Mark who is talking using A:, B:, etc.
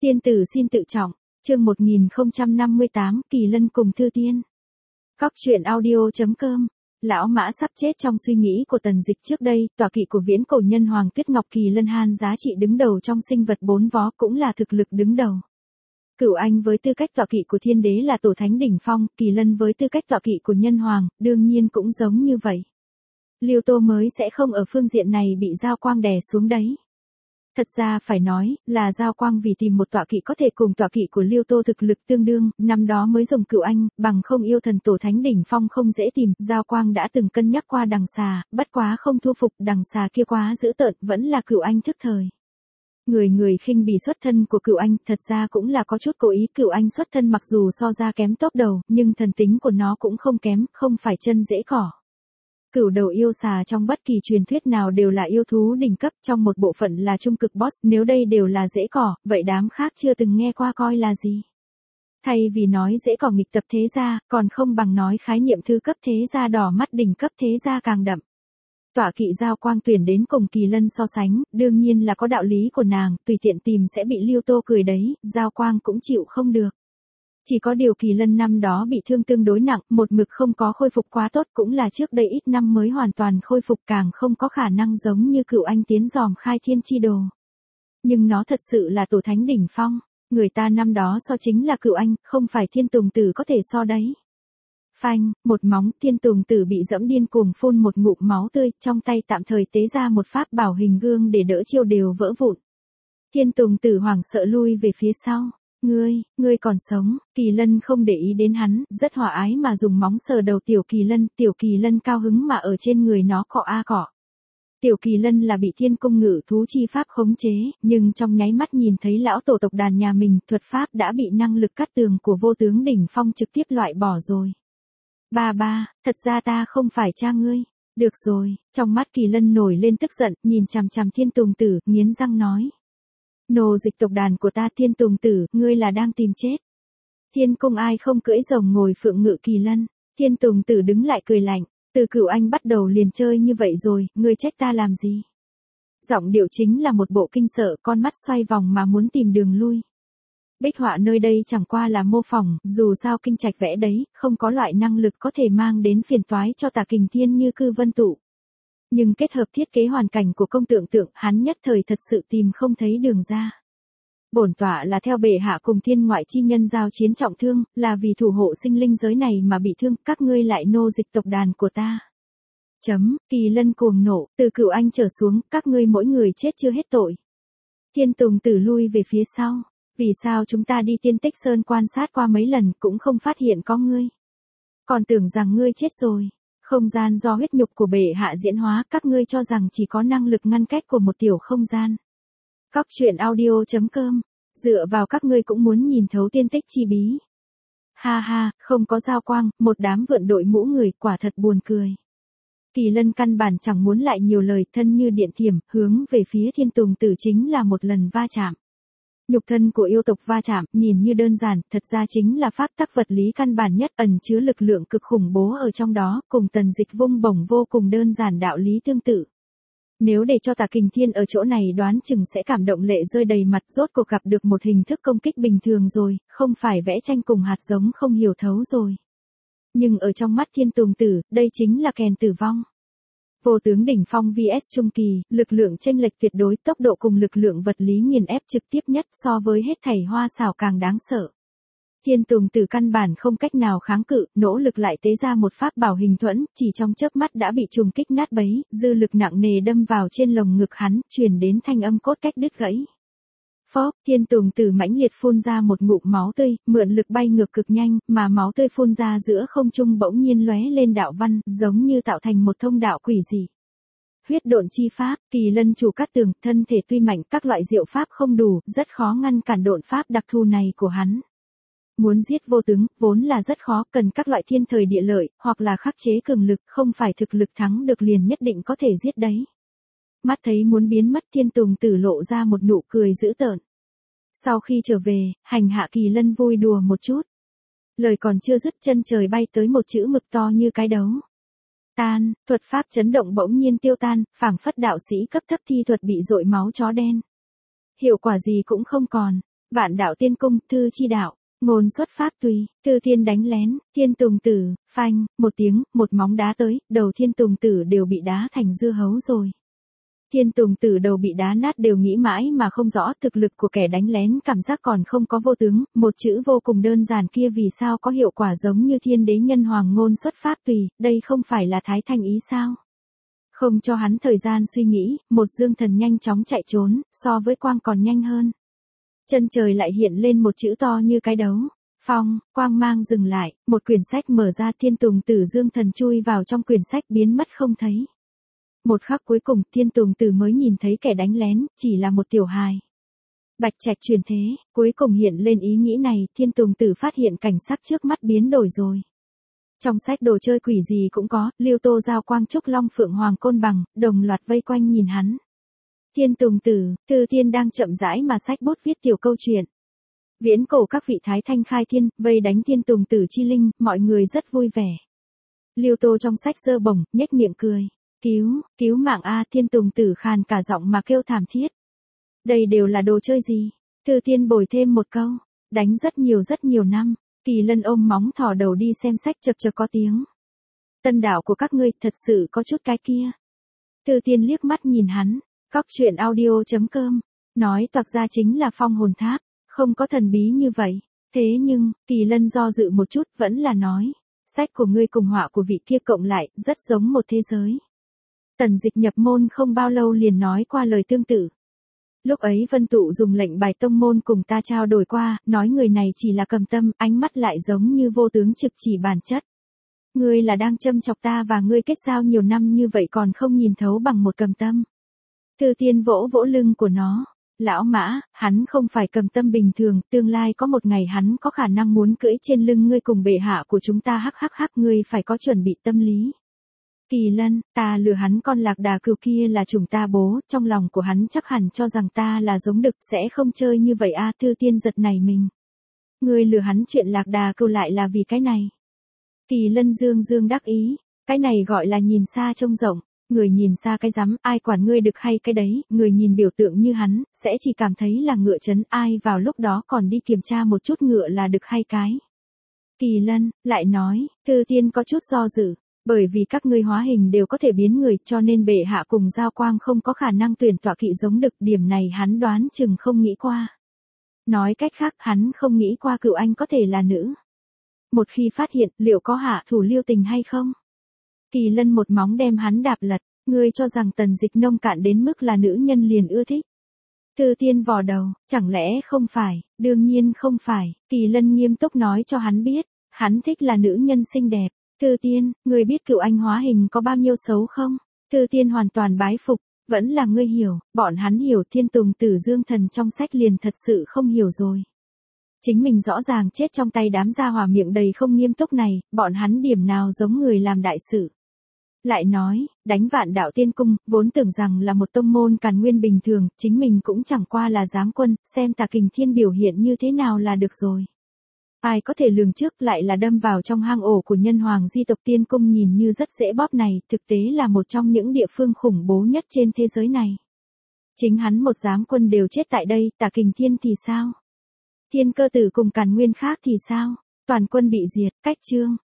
A: Tiên tử xin tự trọng, chương 1058, Kỳ Lân cùng Thư Tiên. Cóc truyện audio.com. Lão Mã sắp chết trong suy nghĩ của Tần Dịch trước đây, tọa kỵ của viễn cổ nhân hoàng Tuyết Ngọc Kỳ Lân Han giá trị đứng đầu trong sinh vật bốn vó, cũng là thực lực đứng đầu. Cửu Anh với tư cách tọa kỵ của Thiên Đế là tổ thánh đỉnh phong, Kỳ Lân với tư cách tọa kỵ của nhân hoàng, đương nhiên cũng giống như vậy. Liêu Tô mới sẽ không ở phương diện này bị Giao Quang đè xuống đấy. Thật ra phải nói, là Giao Quang vì tìm một tọa kỵ có thể cùng tọa kỵ của Liêu Tô thực lực tương đương, năm đó mới dùng Cửu Anh, bằng không yêu thần tổ thánh đỉnh phong không dễ tìm, Giao Quang đã từng cân nhắc qua đằng xà, bất quá không thu phục, đằng xà kia quá dữ tợn, vẫn là Cửu Anh thức thời. Người khinh bỉ xuất thân của Cửu Anh, thật ra cũng là có chút cố ý, Cửu Anh xuất thân mặc dù so ra kém top đầu, nhưng thần tính của nó cũng không kém, không phải chân dễ cỏ. Cửu đầu yêu xà trong bất kỳ truyền thuyết nào đều là yêu thú đỉnh cấp, trong một bộ phận là trung cực boss, nếu đây đều là dễ cỏ, vậy đám khác chưa từng nghe qua coi là gì. Thay vì nói dễ cỏ nghịch tập thế gia, còn không bằng nói khái niệm thư cấp thế gia đỏ mắt đỉnh cấp thế gia càng đậm. Tọa kỵ Giao Quang tuyển đến cùng Kỳ Lân so sánh, đương nhiên là có đạo lý của nàng, tùy tiện tìm sẽ bị Liêu Tô cười đấy, Giao Quang cũng chịu không được. Chỉ có điều Kỳ Lân năm đó bị thương tương đối nặng, một mực không có khôi phục quá tốt, cũng là trước đây ít năm mới hoàn toàn khôi phục, càng không có khả năng giống như Cửu Anh tiến dòm khai thiên chi đồ. Nhưng nó thật sự là tổ thánh đỉnh phong, người ta năm đó so chính là Cửu Anh, không phải Thiên Tùng Tử có thể so đấy. Phanh, một móng, Thiên Tùng Tử bị dẫm điên cuồng phun một ngụm máu tươi, trong tay tạm thời tế ra một pháp bảo hình gương để đỡ chiêu đều vỡ vụn. Thiên Tùng Tử hoảng sợ lui về phía sau. Ngươi còn sống, Kỳ Lân không để ý đến hắn, rất hòa ái mà dùng móng sờ đầu Tiểu Kỳ Lân cao hứng mà ở trên người nó cọ a cọ. Tiểu Kỳ Lân là bị Thiên Cung Ngự thú chi pháp khống chế, nhưng trong nháy mắt nhìn thấy lão tổ tộc đàn nhà mình, thuật pháp đã bị năng lực cắt tường của vô tướng đỉnh phong trực tiếp loại bỏ rồi. Ba, thật ra ta không phải cha ngươi. Được rồi, trong mắt Kỳ Lân nổi lên tức giận, nhìn chằm chằm Thiên Tùng Tử, nghiến răng nói. Nô dịch tộc đàn của ta Thiên Tùng Tử, ngươi là đang tìm chết. Thiên cung ai không cưỡi rồng ngồi phượng ngự Kỳ Lân. Thiên Tùng Tử đứng lại cười lạnh, từ Cửu Anh bắt đầu liền chơi như vậy rồi, ngươi trách ta làm gì? Giọng điệu chính là một bộ kinh sợ, con mắt xoay vòng mà muốn tìm đường lui. Bích họa nơi đây chẳng qua là mô phỏng, dù sao kinh trạch vẽ đấy, không có loại năng lực có thể mang đến phiền toái cho Tả Kình Thiên như Cư Vân Tụ. Nhưng kết hợp thiết kế hoàn cảnh của công tượng, hắn nhất thời thật sự tìm không thấy đường ra. Bổn tọa là theo bệ hạ cùng thiên ngoại chi nhân giao chiến trọng thương, là vì thủ hộ sinh linh giới này mà bị thương, các ngươi lại nô dịch tộc đàn của ta. Kỳ Lân cuồng nộ, từ Cửu Anh trở xuống, các ngươi mỗi người chết chưa hết tội. Thiên Tùng Tử lui về phía sau, vì sao chúng ta đi Tiên Tích Sơn quan sát qua mấy lần cũng không phát hiện có ngươi. Còn tưởng rằng ngươi chết rồi. Không gian do huyết nhục của bệ hạ diễn hóa, các ngươi cho rằng chỉ có năng lực ngăn cách của một tiểu không gian. Cóc truyện audio.com, dựa vào các ngươi cũng muốn nhìn thấu tiên tích chi bí. Ha, không có Giao Quang, một đám vượn đội mũ người, quả thật buồn cười. Kỳ Lân căn bản chẳng muốn lại nhiều lời, thân như điện thiểm, hướng về phía Thiên Tùng Tử chính là một lần va chạm. Nhục thân của yêu tộc va chạm, nhìn như đơn giản, thật ra chính là pháp tắc vật lý căn bản nhất, ẩn chứa lực lượng cực khủng bố ở trong đó, cùng Tần Dịch vung bổng vô cùng đơn giản đạo lý tương tự. Nếu để cho Tả Kình Thiên ở chỗ này đoán chừng sẽ cảm động lệ rơi đầy mặt, rốt cuộc gặp được một hình thức công kích bình thường rồi, không phải vẽ tranh cùng hạt giống không hiểu thấu rồi. Nhưng ở trong mắt Thiên Tùng Tử, đây chính là kèn tử vong. Vô tướng đỉnh phong vs trung kỳ, lực lượng chênh lệch tuyệt đối, tốc độ cùng lực lượng vật lý nghiền ép trực tiếp nhất, so với hết thảy hoa xảo càng đáng sợ. Thiên Tùng Tử căn bản không cách nào kháng cự, nỗ lực lại tế ra một pháp bảo hình thuẫn, chỉ trong chớp mắt đã bị trùng kích nát bấy, dư lực nặng nề đâm vào trên lồng ngực hắn, truyền đến thanh âm cốt cách đứt gãy. Phốc, Thiên Tùng Tử mãnh liệt phun ra một ngụm máu tươi, mượn lực bay ngược cực nhanh, mà máu tươi phun ra giữa không trung bỗng nhiên lóe lên đạo văn, giống như tạo thành một thông đạo quỷ dị. Huyết độn chi pháp, Kỳ Lân chủ cắt tường, thân thể tuy mạnh, các loại diệu pháp không đủ, rất khó ngăn cản độn pháp đặc thù này của hắn. Muốn giết vô tướng, vốn là rất khó, cần các loại thiên thời địa lợi, hoặc là khắc chế cường lực, không phải thực lực thắng được liền nhất định có thể giết đấy. Mắt thấy muốn biến mất, Thiên Tùng Tử lộ ra một nụ cười dữ tợn. Sau khi trở về, hành hạ Kỳ Lân vui đùa một chút. Lời còn chưa dứt, chân trời bay tới một chữ mực to như cái đấu. Tan, thuật pháp chấn động bỗng nhiên tiêu tan, phảng phất đạo sĩ cấp thấp thi thuật bị dội máu chó đen. Hiệu quả gì cũng không còn. Vạn đạo tiên cung, thư chi đạo. Ngôn xuất pháp tùy, Thư Tiên đánh lén, Thiên Tùng Tử, phanh, một tiếng, một móng đá tới, đầu Thiên Tùng Tử đều bị đá thành dưa hấu rồi. Thiên Tùng Tử đầu bị đá nát đều nghĩ mãi mà không rõ thực lực của kẻ đánh lén, cảm giác còn không có vô tướng, một chữ vô cùng đơn giản kia vì sao có hiệu quả giống như Thiên Đế Nhân Hoàng ngôn xuất pháp tùy, đây không phải là Thái Thanh ý sao? Không cho hắn thời gian suy nghĩ, một dương thần nhanh chóng chạy trốn, so với quang còn nhanh hơn. Chân trời lại hiện lên một chữ to như cái đấu. Phong, quang mang dừng lại, một quyển sách mở ra, Thiên Tùng Tử dương thần chui vào trong quyển sách biến mất không thấy. Một khắc cuối cùng, Thiên Tùng Tử mới nhìn thấy kẻ đánh lén, chỉ là một tiểu hài. Bạch Trạch chuyển thế, cuối cùng hiện lên ý nghĩ này, Thiên Tùng Tử phát hiện cảnh sắc trước mắt biến đổi rồi. Trong sách đồ chơi quỷ gì cũng có, Liêu Tô Giao Quang Trúc Long Phượng Hoàng Côn Bằng, đồng loạt vây quanh nhìn hắn. Thiên Tùng Tử, Thư Tiên đang chậm rãi mà sách bút viết tiểu câu chuyện. Viễn cổ các vị thái thanh khai thiên, vây đánh Thiên Tùng Tử chi linh, mọi người rất vui vẻ. Liêu Tô trong sách giơ bổng, nhếch miệng cười. Cứu mạng a, Thiên Tùng Tử khàn cả giọng mà kêu thảm thiết. Đây đều là đồ chơi gì? Thư Tiên bồi thêm một câu. Đánh rất nhiều năm. Kỳ Lân ôm móng thò đầu đi xem sách, chật chật có tiếng. Tân đạo của các ngươi thật sự có chút cái kia. Thư Tiên liếc mắt nhìn hắn. Cóc truyện audio.com. Nói toạc ra chính là phong hồn tháp. Không có thần bí như vậy. Thế nhưng, Kỳ Lân do dự một chút vẫn là nói. Sách của ngươi cùng họa của vị kia cộng lại, rất giống một thế giới. Tần Dịch nhập môn không bao lâu liền nói qua lời tương tự. Lúc ấy Vân Tụ dùng lệnh bài tông môn cùng ta trao đổi qua, nói người này chỉ là cầm tâm, ánh mắt lại giống như vô tướng trực chỉ bản chất. Ngươi là đang châm chọc ta và ngươi kết giao nhiều năm như vậy còn không nhìn thấu bằng một cầm tâm. Thư Tiên vỗ vỗ lưng của nó. Lão Mã, hắn không phải cầm tâm bình thường, tương lai có một ngày hắn có khả năng muốn cưỡi trên lưng ngươi cùng bệ hạ của chúng ta, hắc, ngươi phải có chuẩn bị tâm lý. Kỳ Lân, ta lừa hắn, con lạc đà cừu kia là chủng ta bố, trong lòng của hắn chắc hẳn cho rằng ta là giống đực, sẽ không chơi như vậy a. Thư Tiên giật nảy mình. Ngươi lừa hắn chuyện lạc đà cừu lại là vì cái này. Kỳ Lân dương đắc ý, cái này gọi là nhìn xa trông rộng. Người nhìn xa cái rắm, ai quản ngươi đực hay cái đấy, người nhìn biểu tượng như hắn, sẽ chỉ cảm thấy là ngựa chấn, ai vào lúc đó còn đi kiểm tra một chút ngựa là đực hay cái. Kỳ Lân, lại nói, Thư Tiên có chút do dự, bởi vì các ngươi hóa hình đều có thể biến người, cho nên bệ hạ cùng Giao Quang không có khả năng tuyển tọa kỵ giống đực, điểm này hắn đoán chừng không nghĩ qua. Nói cách khác, hắn không nghĩ qua cựu anh có thể là nữ. Một khi phát hiện, liệu có hạ thủ lưu tình hay không? Kỳ Lân một móng đem hắn đạp lật, ngươi cho rằng Tần Dịch nông cạn đến mức là nữ nhân liền ưa thích. Thư Tiên vò đầu, chẳng lẽ không phải, đương nhiên không phải, Kỳ Lân nghiêm túc nói cho hắn biết, hắn thích là nữ nhân xinh đẹp. Thư Tiên, ngươi biết cựu anh hóa hình có bao nhiêu xấu không? Thư Tiên hoàn toàn bái phục, vẫn là ngươi hiểu, bọn hắn hiểu. Thiên Tùng Tử dương thần trong sách liền thật sự không hiểu rồi. Chính mình rõ ràng chết trong tay đám gia hỏa miệng đầy không nghiêm túc này, bọn hắn điểm nào giống người làm đại sự. Lại nói, đánh Vạn Đạo Tiên Cung, vốn tưởng rằng là một tông môn càn nguyên bình thường, chính mình cũng chẳng qua là giám quân, xem Tà Kình Thiên biểu hiện như thế nào là được rồi. Ai có thể lường trước lại là đâm vào trong hang ổ của nhân hoàng di tộc Tiên Cung, nhìn như rất dễ bóp này, thực tế là một trong những địa phương khủng bố nhất trên thế giới này. Chính hắn một giám quân đều chết tại đây, Tà Kình Thiên thì sao? Thiên Cơ Tử cùng Càn Nguyên khác thì sao? Toàn quân bị diệt, cách chương.